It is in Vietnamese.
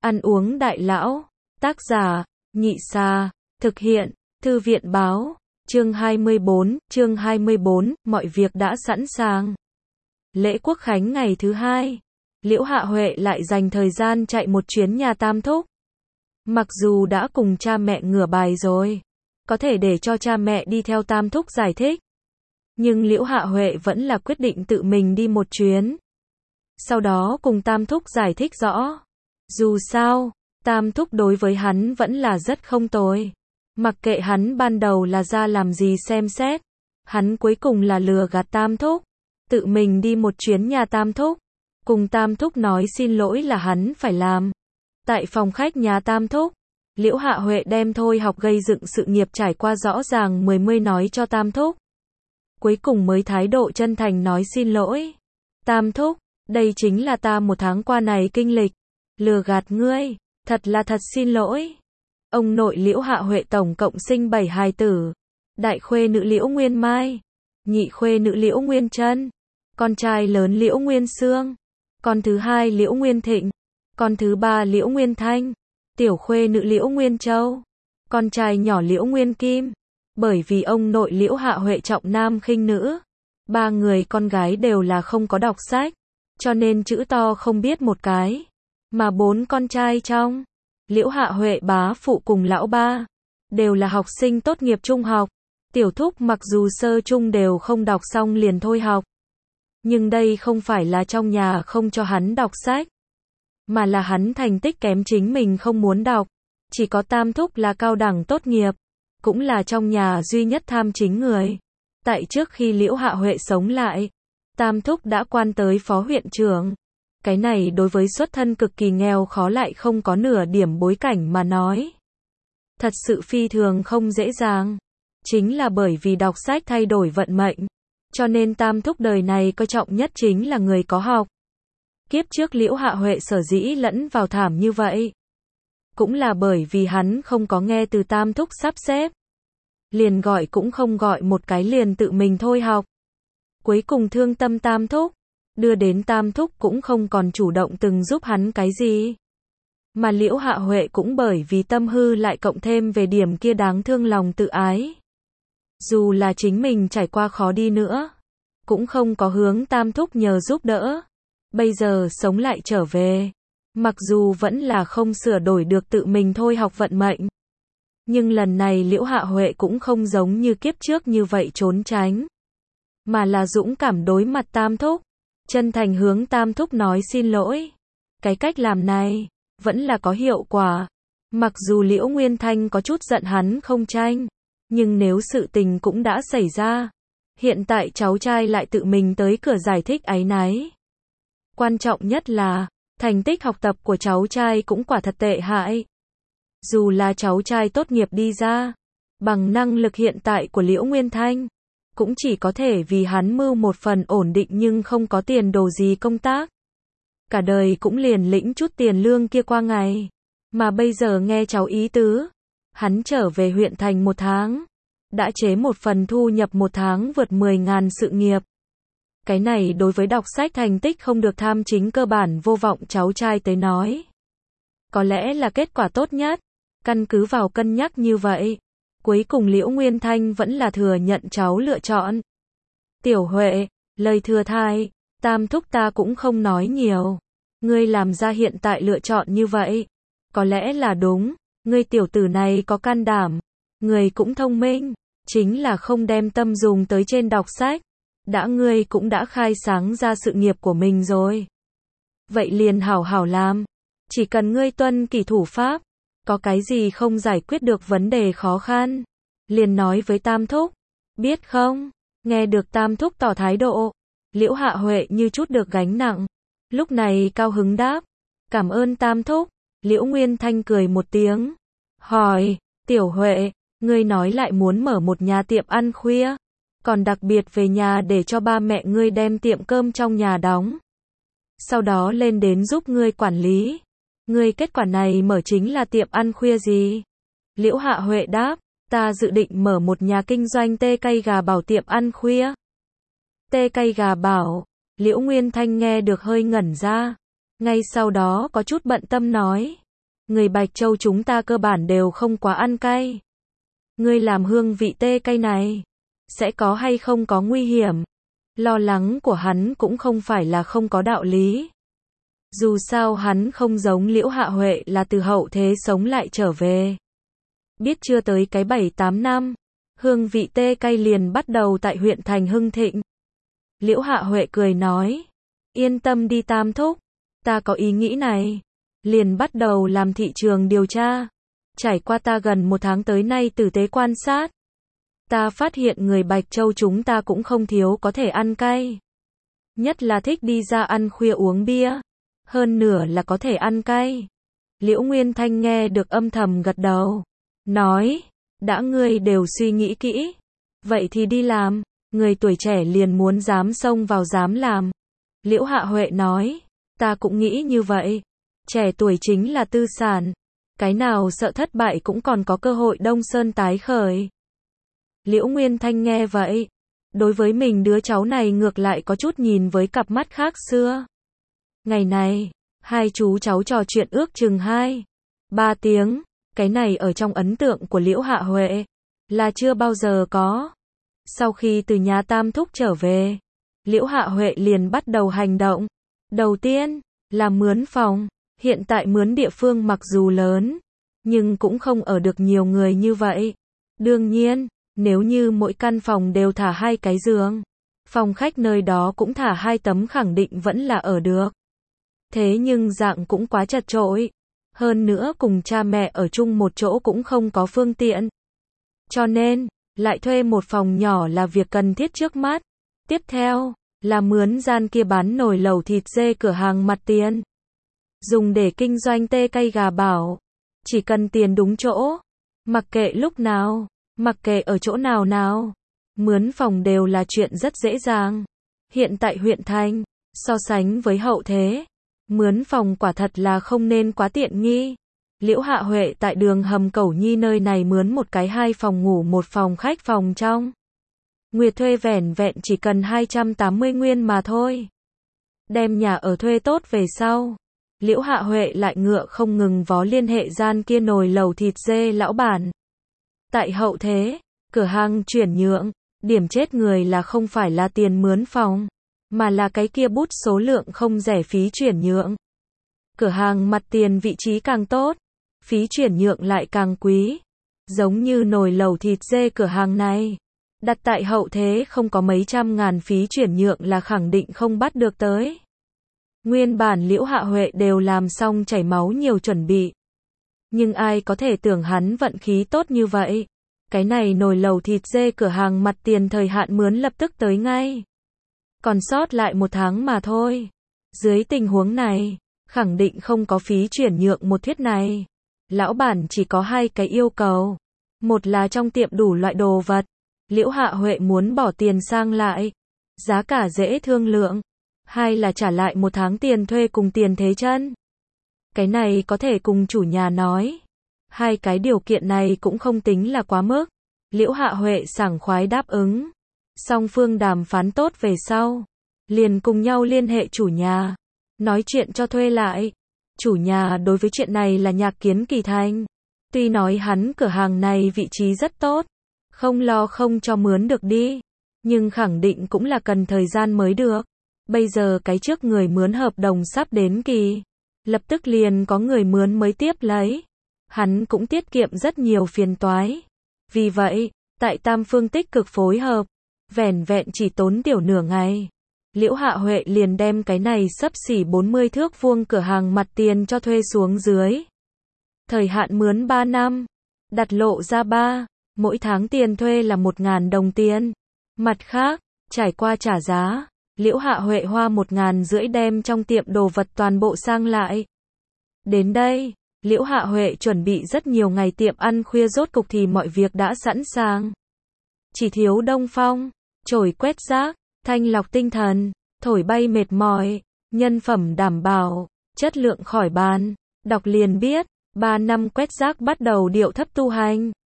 Ăn uống đại lão. Tác giả, Nhị Sa. Thực hiện, Thư viện báo. Chương 24, mọi việc đã sẵn sàng. Lễ Quốc khánh ngày thứ hai, Liễu Hạ Huệ lại dành thời gian chạy một chuyến nhà Tam Thúc. Mặc dù đã cùng cha mẹ ngửa bài rồi, có thể để cho cha mẹ đi theo Tam Thúc giải thích. Nhưng Liễu Hạ Huệ vẫn là quyết định tự mình đi một chuyến. Sau đó cùng Tam Thúc giải thích rõ. Dù sao, Tam Thúc đối với hắn vẫn là rất không tồi. Mặc kệ hắn ban đầu là ra làm gì xem xét, hắn cuối cùng là lừa gạt Tam Thúc. Tự mình đi một chuyến nhà Tam Thúc, cùng Tam Thúc nói xin lỗi là hắn phải làm. Tại phòng khách nhà Tam Thúc, Liễu Hạ Huệ đem Thôi Học gây dựng sự nghiệp trải qua rõ ràng mươi nói cho Tam Thúc. Cuối cùng mới thái độ chân thành nói xin lỗi. Tam Thúc, đây chính là ta một tháng qua này kinh lịch. Lừa gạt ngươi, thật là thật xin lỗi. Ông nội Liễu Hạ Huệ tổng cộng sinh 7 hài tử. Đại khuê nữ Liễu Nguyên Mai, nhị khuê nữ Liễu Nguyên Trân, con trai lớn Liễu Nguyên Sương, con thứ hai Liễu Nguyên Thịnh, con thứ ba Liễu Nguyên Thanh, tiểu khuê nữ Liễu Nguyên Châu, con trai nhỏ Liễu Nguyên Kim. Bởi vì ông nội Liễu Hạ Huệ trọng nam khinh nữ, 3 người con gái đều là không có đọc sách, cho nên chữ to không biết một cái. Mà 4 con trai trong Liễu Hạ Huệ bá phụ cùng lão ba đều là học sinh tốt nghiệp trung học. Tiểu Thúc mặc dù sơ trung đều không đọc xong liền thôi học, nhưng đây không phải là trong nhà không cho hắn đọc sách, mà là hắn thành tích kém chính mình không muốn đọc. Chỉ có Tam Thúc là cao đẳng tốt nghiệp, cũng là trong nhà duy nhất tham chính người. Tại trước khi Liễu Hạ Huệ sống lại, Tam Thúc đã quan tới phó huyện trưởng. Cái này đối với xuất thân cực kỳ nghèo khó lại không có nửa điểm bối cảnh mà nói, thật sự phi thường không dễ dàng. Chính là bởi vì đọc sách thay đổi vận mệnh, cho nên Tam Thúc đời này coi trọng nhất chính là người có học. Kiếp trước Liễu Hạ Huệ sở dĩ lẫn vào thảm như vậy, cũng là bởi vì hắn không có nghe từ Tam Thúc sắp xếp. Liền gọi cũng không gọi một cái liền tự mình thôi học. Cuối cùng thương tâm Tam Thúc, đưa đến Tam Thúc cũng không còn chủ động từng giúp hắn cái gì. Mà Liễu Hạ Huệ cũng bởi vì tâm hư lại cộng thêm về điểm kia đáng thương lòng tự ái. Dù là chính mình trải qua khó đi nữa, cũng không có hướng Tam Thúc nhờ giúp đỡ. Bây giờ sống lại trở về, mặc dù vẫn là không sửa đổi được tự mình thôi học vận mệnh, nhưng lần này Liễu Hạ Huệ cũng không giống như kiếp trước như vậy trốn tránh, mà là dũng cảm đối mặt Tam Thúc, chân thành hướng Tam Thúc nói xin lỗi. Cái cách làm này vẫn là có hiệu quả. Mặc dù Liễu Nguyên Thanh có chút giận hắn không tranh, nhưng nếu sự tình cũng đã xảy ra, hiện tại cháu trai lại tự mình tới cửa giải thích áy náy. Quan trọng nhất là, thành tích học tập của cháu trai cũng quả thật tệ hại. Dù là cháu trai tốt nghiệp đi ra, bằng năng lực hiện tại của Liễu Nguyên Thanh, cũng chỉ có thể vì hắn mưu một phần ổn định nhưng không có tiền đồ gì công tác. Cả đời cũng liền lĩnh chút tiền lương kia qua ngày. Mà bây giờ nghe cháu ý tứ, hắn trở về huyện thành 1 tháng, đã chế một phần thu nhập 1 tháng vượt 10.000 sự nghiệp. Cái này đối với đọc sách thành tích không được tham chính cơ bản vô vọng cháu trai tới nói, có lẽ là kết quả tốt nhất. Căn cứ vào cân nhắc như vậy, cuối cùng Liễu Nguyên Thanh vẫn là thừa nhận cháu lựa chọn. Tiểu Huệ, lời thừa thai, Tam Thúc ta cũng không nói nhiều. Ngươi làm ra hiện tại lựa chọn như vậy, có lẽ là đúng. Ngươi tiểu tử này có can đảm, người cũng thông minh, chính là không đem tâm dùng tới trên đọc sách. Đã ngươi cũng đã khai sáng ra sự nghiệp của mình rồi, vậy liền hảo hảo làm. Chỉ cần ngươi tuân kỷ thủ pháp, có cái gì không giải quyết được vấn đề khó khăn, liền nói với Tam Thúc, biết không? Nghe được Tam Thúc tỏ thái độ, Liễu Hạ Huệ như chút được gánh nặng, lúc này cao hứng đáp, cảm ơn Tam Thúc. Liễu Nguyên Thanh cười một tiếng, hỏi, Tiểu Huệ, ngươi nói lại muốn mở một nhà tiệm ăn khuya, còn đặc biệt về nhà để cho ba mẹ ngươi đem tiệm cơm trong nhà đóng, sau đó lên đến giúp ngươi quản lý. Ngươi kết quả này mở chính là tiệm ăn khuya gì? Liễu Hạ Huệ đáp, ta dự định mở một nhà kinh doanh tê cay gà bảo tiệm ăn khuya. Tê cay gà bảo, Liễu Nguyên Thanh nghe được hơi ngẩn ra, ngay sau đó có chút bận tâm nói, Người Bạch Châu chúng ta cơ bản đều không quá ăn cay. Ngươi làm hương vị tê cay này, sẽ có hay không có nguy hiểm? Lo lắng của hắn cũng không phải là không có đạo lý. Dù sao hắn không giống Liễu Hạ Huệ là từ hậu thế sống lại trở về. Biết chưa tới cái 7-8 năm, hương vị tê cay liền bắt đầu tại huyện thành hưng thịnh. Liễu Hạ Huệ cười nói, yên tâm đi Tam thúc, ta có ý nghĩ này. Liền bắt đầu làm thị trường điều tra. Trải qua ta gần 1 tháng tới nay tử tế quan sát, ta phát hiện người Bạch Châu chúng ta cũng không thiếu có thể ăn cay. Nhất là thích đi ra ăn khuya uống bia. Hơn nửa là có thể ăn cay. Liễu Nguyên Thanh nghe được âm thầm gật đầu. Nói, đã ngươi đều suy nghĩ kỹ. Vậy thì đi làm. Người tuổi trẻ liền muốn dám xông vào dám làm. Liễu Hạ Huệ nói, ta cũng nghĩ như vậy. Trẻ tuổi chính là tư sản. Cái nào sợ thất bại cũng còn có cơ hội Đông Sơn tái khởi. Liễu Nguyên Thanh nghe vậy. Đối với mình đứa cháu này ngược lại có chút nhìn với cặp mắt khác xưa. Ngày này, hai chú cháu trò chuyện ước chừng 2-3 tiếng. Cái này ở trong ấn tượng của Liễu Hạ Huệ là chưa bao giờ có. Sau khi từ nhà Tam thúc trở về, Liễu Hạ Huệ liền bắt đầu hành động. Đầu tiên là mướn phòng. Hiện tại mướn địa phương mặc dù lớn, nhưng cũng không ở được nhiều người như vậy. Đương nhiên, nếu như mỗi căn phòng đều thả 2 cái giường, phòng khách nơi đó cũng thả 2 tấm khẳng định vẫn là ở được. Thế nhưng dạng cũng quá chật chội. Hơn nữa cùng cha mẹ ở chung một chỗ cũng không có phương tiện. Cho nên, lại thuê một phòng nhỏ là việc cần thiết trước mắt. Tiếp theo, là mướn gian kia bán nồi lẩu thịt dê cửa hàng mặt tiền. Dùng để kinh doanh tê cay gà bảo. Chỉ cần tiền đúng chỗ. Mặc kệ lúc nào, mặc kệ ở chỗ nào nào. Mướn phòng đều là chuyện rất dễ dàng. Hiện tại huyện thành, so sánh với hậu thế, mướn phòng quả thật là không nên quá tiện nghi. Liễu Hạ Huệ tại đường hầm Cẩu Nhi nơi này mướn một cái 2 phòng ngủ 1 phòng khách phòng trong. Nguyệt thuê vẻn vẹn chỉ cần 280 nguyên mà thôi. Đem nhà ở thuê tốt về sau. Liễu Hạ Huệ lại ngựa không ngừng vó liên hệ gian kia nồi lẩu thịt dê lão bản. Tại hậu thế, cửa hàng chuyển nhượng, điểm chết người là không phải là tiền mướn phòng, mà là cái kia bút số lượng không rẻ phí chuyển nhượng. Cửa hàng mặt tiền vị trí càng tốt, phí chuyển nhượng lại càng quý. Giống như nồi lẩu thịt dê cửa hàng này, đặt tại hậu thế không có mấy trăm ngàn phí chuyển nhượng là khẳng định không bắt được tới. Nguyên bản Liễu Hạ Huệ đều làm xong chảy máu nhiều chuẩn bị. Nhưng ai có thể tưởng hắn vận khí tốt như vậy. Cái này nồi lẩu thịt dê cửa hàng mặt tiền thời hạn mướn lập tức tới ngay. Còn sót lại 1 tháng mà thôi. Dưới tình huống này, khẳng định không có phí chuyển nhượng một thiết này. Lão bản chỉ có 2 cái yêu cầu. Một là trong tiệm đủ loại đồ vật. Liễu Hạ Huệ muốn bỏ tiền sang lại. Giá cả dễ thương lượng. 2 là trả lại 1 tháng tiền thuê cùng tiền thế chân. Cái này có thể cùng chủ nhà nói. 2 cái điều kiện này cũng không tính là quá mức. Liễu Hạ Huệ sảng khoái đáp ứng. Song phương đàm phán tốt về sau. Liền cùng nhau liên hệ chủ nhà. Nói chuyện cho thuê lại. Chủ nhà đối với chuyện này là Nhạc Kiến Kỳ Thành. Tuy nói hắn cửa hàng này vị trí rất tốt. Không lo không cho mướn được đi. Nhưng khẳng định cũng là cần thời gian mới được. Bây giờ cái trước người mướn hợp đồng sắp đến kỳ. Lập tức liền có người mướn mới tiếp lấy. Hắn cũng tiết kiệm rất nhiều phiền toái. Vì vậy, tại Tam Phương tích cực phối hợp. Vẻn vẹn chỉ tốn tiểu nửa ngày. Liễu Hạ Huệ liền đem cái này xấp xỉ 40 thước vuông cửa hàng mặt tiền cho thuê xuống dưới. Thời hạn mướn 3 năm. Đặt lộ ra 3. Mỗi tháng tiền thuê là 1.000 đồng tiền. Mặt khác, trải qua trả giá. Liễu Hạ Huệ hoa 1.500 đem trong tiệm đồ vật toàn bộ sang lại. Đến đây, Liễu Hạ Huệ chuẩn bị rất nhiều ngày tiệm ăn khuya rốt cục thì mọi việc đã sẵn sàng. Chỉ thiếu đông phong, chổi quét rác, thanh lọc tinh thần, thổi bay mệt mỏi, nhân phẩm đảm bảo, chất lượng khỏi bàn. Đọc liền biết, 3 năm quét rác bắt đầu điệu thấp tu hành.